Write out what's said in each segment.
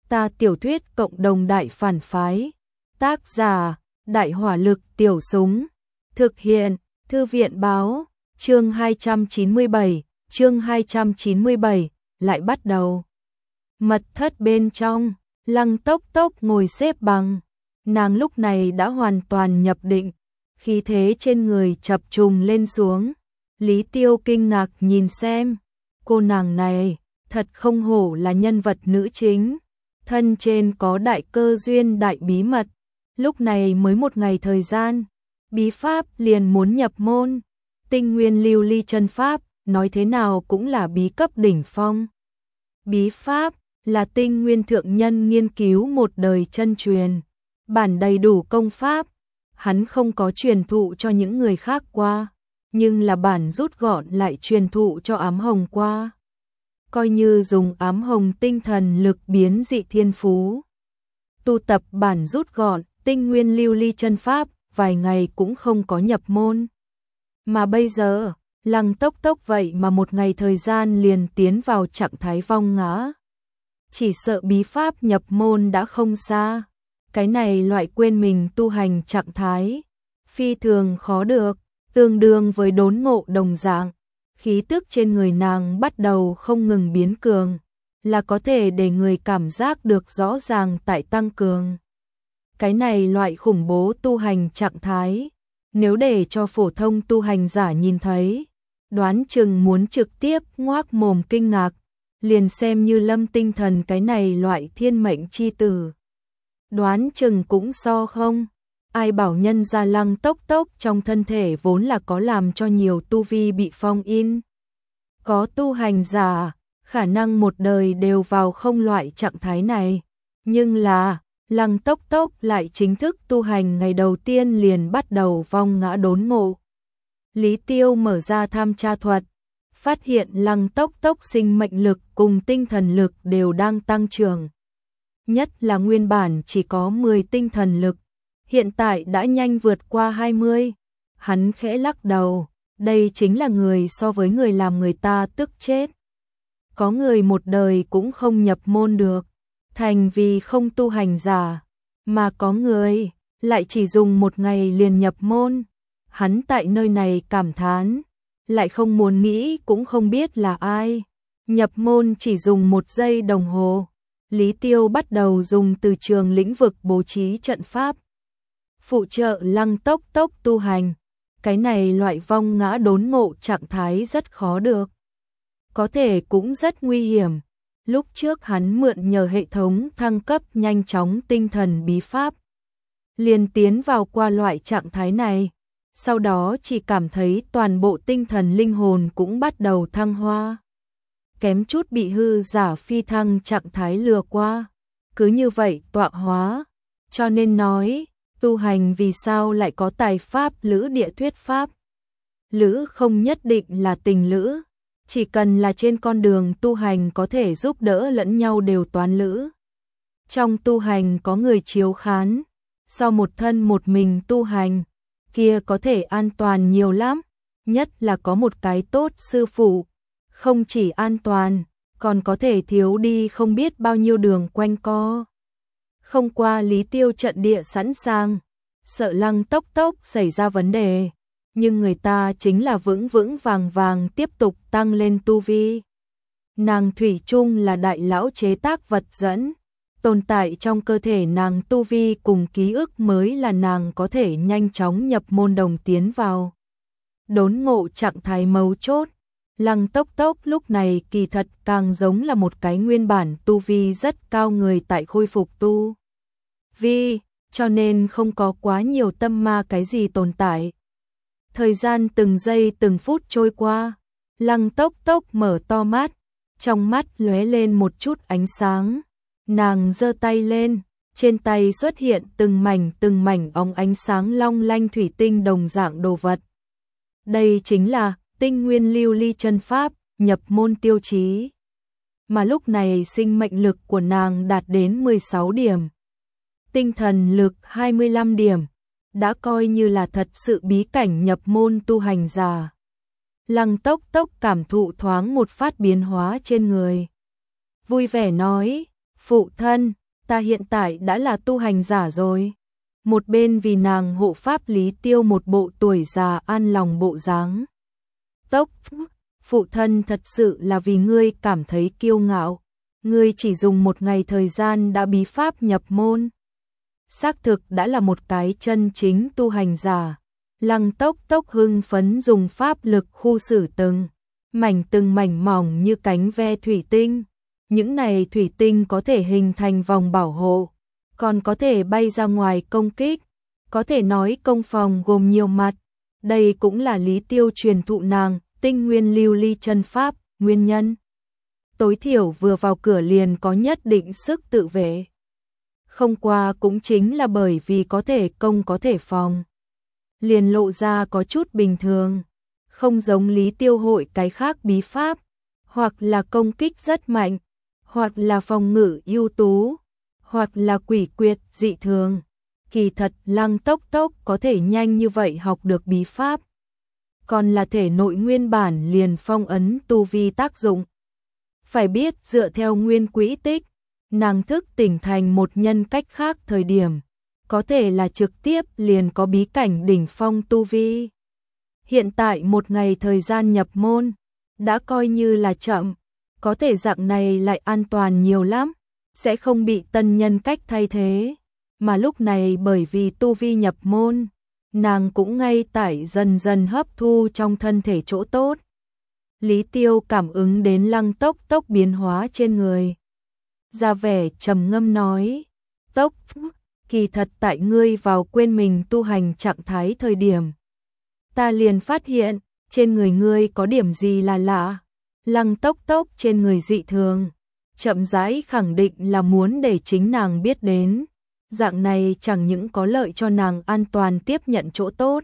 Ta tiểu thuyết cộng đồng đại phản phái. Tác giả: Đại hỏa lực tiểu súng. Thực hiện: Thư viện báo. Chương 297, lại bắt đầu. Mật thất bên trong, Lăng Tốc Tốc ngồi xếp bằng. Nàng lúc này đã hoàn toàn nhập định, khí thế trên người chập trùng lên xuống. Lý Tiêu kinh ngạc nhìn xem, cô nàng này thật không hổ là nhân vật nữ chính, thân trên có đại cơ duyên đại bí mật. Lúc này mới một ngày thời gian, bí pháp liền muốn nhập môn. Tinh nguyên lưu ly chân pháp, nói thế nào cũng là bí cấp đỉnh phong. Bí pháp là tinh nguyên thượng nhân nghiên cứu một đời chân truyền, bản đầy đủ công pháp, hắn không có truyền thụ cho những người khác qua, nhưng là bản rút gọn lại truyền thụ cho ám hồng qua. Coi như dùng ám hồng tinh thần lực biến dị thiên phú. Tu tập bản rút gọn, tinh nguyên lưu ly chân pháp, vài ngày cũng không có nhập môn. Mà bây giờ, Lăng Tốc Tốc vậy mà một ngày thời gian liền tiến vào trạng thái vong ngã. Chỉ sợ bí pháp nhập môn đã không xa. Cái này loại quên mình tu hành trạng thái, phi thường khó được, tương đương với đốn ngộ đồng dạng. Khí tức trên người nàng bắt đầu không ngừng biến cường, là có thể để người cảm giác được rõ ràng tại tăng cường. Cái này loại khủng bố tu hành trạng thái, nếu để cho phổ thông tu hành giả nhìn thấy, đoán chừng muốn trực tiếp ngoác mồm kinh ngạc, liền xem như Lâm Tinh Thần cái này loại thiên mệnh chi tử. Đoán chừng cũng so không, ai bảo nhân gia Lăng Tốc Tốc trong thân thể vốn là có làm cho nhiều tu vi bị phong in. Có tu hành giả, khả năng một đời đều vào không loại trạng thái này, nhưng là Lăng Tốc Tốc lại chính thức tu hành ngày đầu tiên liền bắt đầu vong ngã đốn ngộ. Lý Tiêu mở ra tham tra thuật, phát hiện Lăng Tốc Tốc sinh mệnh lực cùng tinh thần lực đều đang tăng trưởng. Nhất là nguyên bản chỉ có 10 tinh thần lực, hiện tại đã nhanh vượt qua 20. Hắn khẽ lắc đầu, đây chính là người so với người làm người ta tức chết. Có người một đời cũng không nhập môn được, thành vì không tu hành giả, mà có người lại chỉ dùng một ngày liền nhập môn. Hắn tại nơi này cảm thán, lại không muốn nghĩ cũng không biết là ai. Nhập môn chỉ dùng 1 giây đồng hồ. Lý Tiêu bắt đầu dùng từ trường lĩnh vực bố trí trận pháp, phụ trợ Lăng Tốc Tốc tu hành. Cái này loại vong ngã đốn ngộ trạng thái rất khó được, có thể cũng rất nguy hiểm. Lúc trước hắn mượn nhờ hệ thống thăng cấp nhanh chóng tinh thần bí pháp, liền tiến vào qua loại trạng thái này, sau đó chỉ cảm thấy toàn bộ tinh thần linh hồn cũng bắt đầu thăng hoa. Kém chút bị hư giả phi thăng trạng thái lừa qua, cứ như vậy tọa hóa. Cho nên nói, tu hành vì sao lại có tài pháp lữ địa thuyết pháp. Lữ không nhất định là tình lữ, chỉ cần là trên con đường tu hành có thể giúp đỡ lẫn nhau đều toán lữ. Trong tu hành có người chiếu khán, sau một thân một mình tu hành, kia có thể an toàn nhiều lắm, nhất là có một cái tốt sư phụ. Không chỉ an toàn, còn có thể thiếu đi không biết bao nhiêu đường quanh co. Không qua Lý Tiêu trận địa sẵn sàng, sợ Lăng Tốc Tốc xảy ra vấn đề, nhưng người ta chính là vững vững vàng vàng tiếp tục tăng lên tu vi. Nàng thủy chung là đại lão chế tác vật dẫn, tồn tại trong cơ thể nàng tu vi cùng ký ức mới là nàng có thể nhanh chóng nhập môn đồng tiến vào. Đốn ngộ trạng thái mấu chốt. Lăng Tốc Tốc lúc này kỳ thật càng giống là một cái nguyên bản tu vi rất cao người tại khôi phục tu vi, cho nên không có quá nhiều tâm ma cái gì tồn tại. Thời gian từng giây từng phút trôi qua, Lăng Tốc Tốc mở to mắt, trong mắt lóe lên một chút ánh sáng. Nàng giơ tay lên, trên tay xuất hiện từng mảnh óng ánh sáng long lanh thủy tinh đồng dạng đồ vật. Đây chính là tinh nguyên lưu ly chân pháp, nhập môn tiêu chí. Mà lúc này sinh mệnh lực của nàng đạt đến 16 điểm. Tinh thần lực 25 điểm. Đã coi như là thật sự bí cảnh nhập môn tu hành giả. Lăng Tốc Tốc cảm thụ thoáng một phát biến hóa trên người. Vui vẻ nói, Phụ thân, ta hiện tại đã là tu hành giả rồi. Một bên vì nàng hộ pháp Lý Tiêu một bộ tuổi già an lòng bộ dáng. Tốc, phụ thân thật sự là vì ngươi cảm thấy kiêu ngạo. Ngươi chỉ dùng một ngày thời gian đã bí pháp nhập môn. Xác thực đã là một cái chân chính tu hành giả. Lăng Tốc Tốc hưng phấn dùng pháp lực khu xử từng mảnh mỏng như cánh ve thủy tinh. Những này thủy tinh có thể hình thành vòng bảo hộ, còn có thể bay ra ngoài công kích, có thể nói công phòng gồm nhiều mặt. Đây cũng là Lý Tiêu truyền thụ nàng tinh nguyên lưu ly chân pháp, nguyên nhân. Tối thiểu vừa vào cửa liền có nhất định sức tự vệ. Không qua cũng chính là bởi vì có thể công có thể phòng. Liền lộ ra có chút bình thường, không giống Lý Tiêu hội cái khác bí pháp, hoặc là công kích rất mạnh, hoặc là phòng ngự ưu tú, hoặc là quỷ quyệt dị thường. Kỳ thật Lăng Tốc Tốc có thể nhanh như vậy học được bí pháp, còn là thể nội nguyên bản liền phong ấn tu vi tác dụng. Phải biết dựa theo nguyên quỹ tích, nàng thức tỉnh thành một nhân cách khác thời điểm, có thể là trực tiếp liền có bí cảnh đỉnh phong tu vi. Hiện tại một ngày thời gian nhập môn, đã coi như là chậm, có thể dạng này lại an toàn nhiều lắm, sẽ không bị tân nhân cách thay thế. Mà lúc này bởi vì tu vi nhập môn, nàng cũng ngay tại dần dần hấp thu trong thân thể chỗ tốt. Lý Tiêu cảm ứng đến Lăng Tốc Tốc biến hóa trên người, ra vẻ trầm ngâm nói, Tốc, kỳ thật tại ngươi vào quên mình tu hành trạng thái thời điểm, ta liền phát hiện, trên người ngươi có điểm gì là lạ. Lăng Tốc Tốc trên người dị thường, chậm rãi khẳng định là muốn để chính nàng biết đến. Dạng này chẳng những có lợi cho nàng an toàn tiếp nhận chỗ tốt,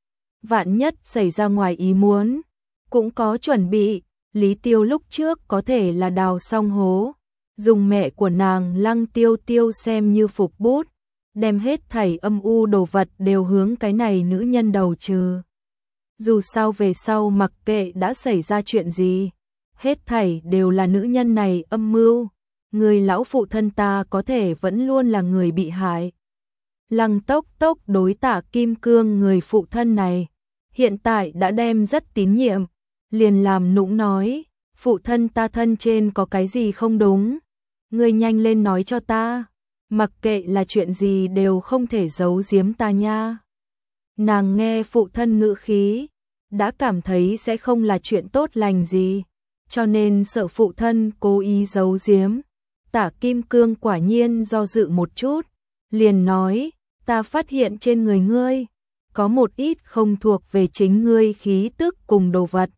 vạn nhất xảy ra ngoài ý muốn, cũng có chuẩn bị. Lý Tiêu lúc trước có thể là đào xong hố, dùng mẹ của nàng Lăng Tiêu Tiêu xem như phục bút, đem hết thảy âm u đồ vật đều hướng cái này nữ nhân đầu trừ. Dù sao về sau mặc kệ đã xảy ra chuyện gì, hết thảy đều là nữ nhân này âm mưu. Người lão phụ thân ta có thể vẫn luôn là người bị hại. Lăng Tốc Tốc đối Tạ Kim Cương người phụ thân này, hiện tại đã đem rất tín nhiệm, liền làm nũng nói, phụ thân ta thân trên có cái gì không đúng, ngươi nhanh lên nói cho ta, mặc kệ là chuyện gì đều không thể giấu giếm ta nha. Nàng nghe phụ thân ngữ khí, đã cảm thấy sẽ không là chuyện tốt lành gì, cho nên sợ phụ thân cố ý giấu giếm. Tạ Kim Cương quả nhiên do dự một chút, liền nói, ta phát hiện trên người ngươi, có một ít không thuộc về chính ngươi khí tức cùng đồ vật.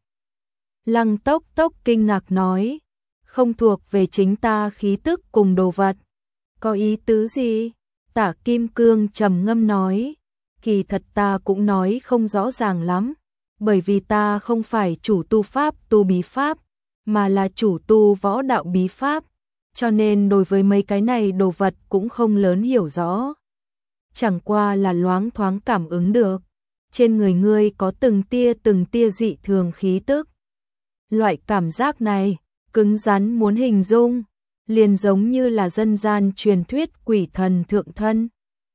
Lăng Tốc Tốc kinh ngạc nói, không thuộc về chính ta khí tức cùng đồ vật. Có ý tứ gì? Tạ Kim Cương trầm ngâm nói, kỳ thật ta cũng nói không rõ ràng lắm, bởi vì ta không phải chủ tu pháp tu bí pháp, mà là chủ tu võ đạo bí pháp. Cho nên đối với mấy cái này đồ vật cũng không lớn hiểu rõ. Chẳng qua là loáng thoáng cảm ứng được, trên người ngươi có từng tia dị thường khí tức. Loại cảm giác này, cứng rắn muốn hình dung, liền giống như là dân gian truyền thuyết quỷ thần thượng thân.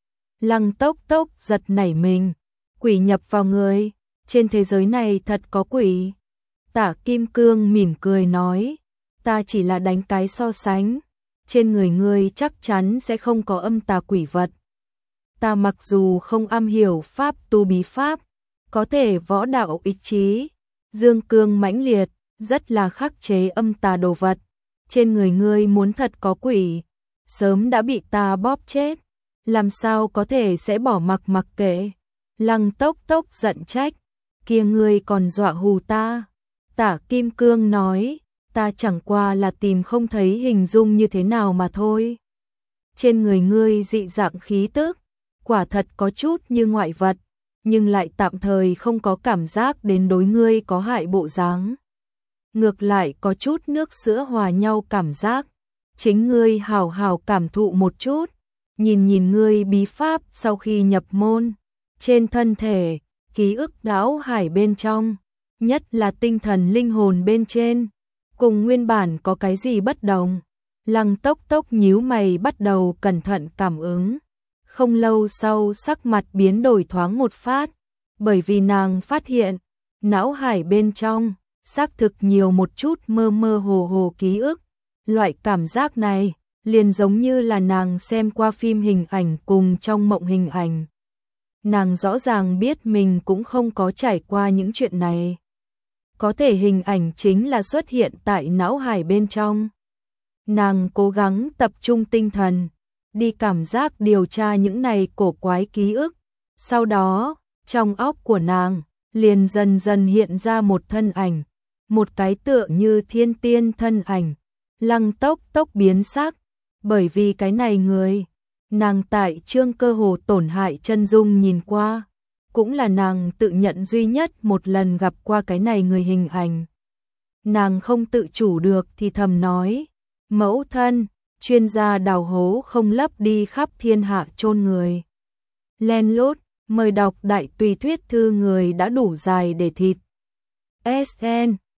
Lăng Tốc Tốc giật nảy mình, quỷ nhập vào người, trên thế giới này thật có quỷ. Tạ Kim Cương mỉm cười nói, ta chỉ là đánh cái so sánh, trên người ngươi chắc chắn sẽ không có âm tà quỷ vật. Ta mặc dù không am hiểu pháp tu bí pháp, có thể võ đạo ý chí, dương cương mãnh liệt, rất là khắc chế âm tà đồ vật. Trên người ngươi muốn thật có quỷ, sớm đã bị ta bóp chết, làm sao có thể sẽ bỏ mặc kệ. Lăng Tốc Tốc giận trách, kia ngươi còn dọa hù ta. Tạ Kim Cương nói, ta chẳng qua là tìm không thấy hình dung như thế nào mà thôi. Trên người ngươi dị dạng khí tức, quả thật có chút như ngoại vật, nhưng lại tạm thời không có cảm giác đến đối ngươi có hại bộ dáng. Ngược lại có chút nước sữa hòa nhau cảm giác, chính ngươi hào hào cảm thụ một chút, nhìn ngươi bí pháp sau khi nhập môn, trên thân thể, ký ức não hải bên trong, nhất là tinh thần linh hồn bên trên, cùng nguyên bản có cái gì bất đồng. Lăng Tốc Tốc nhíu mày bắt đầu cẩn thận cảm ứng. Không lâu sau sắc mặt biến đổi thoáng một phát, bởi vì nàng phát hiện, não hải bên trong, xác thực nhiều một chút mơ mơ hồ hồ ký ức. Loại cảm giác này, liền giống như là nàng xem qua phim hình ảnh cùng trong mộng hình ảnh. Nàng rõ ràng biết mình cũng không có trải qua những chuyện này. Có thể hình ảnh chính là xuất hiện tại não hải bên trong. Nàng cố gắng tập trung tinh thần, đi cảm giác điều tra những này cổ quái ký ức. Sau đó, trong óc của nàng, liền dần dần hiện ra một thân ảnh, một cái tựa như thiên tiên thân ảnh. Lăng Tốc Tốc biến sắc, bởi vì cái này người, nàng tại Trương Cơ Hồ tổn hại chân dung nhìn qua, cũng là nàng tự nhận duy nhất một lần gặp qua cái này người hình ảnh. Nàng không tự chủ được thì thầm nói, mẫu thân, chuyên gia đào hố không lấp đi khắp thiên hạ chôn người. Len lút, mời đọc đại tùy thuyết thư người đã đủ dài để thịt. SN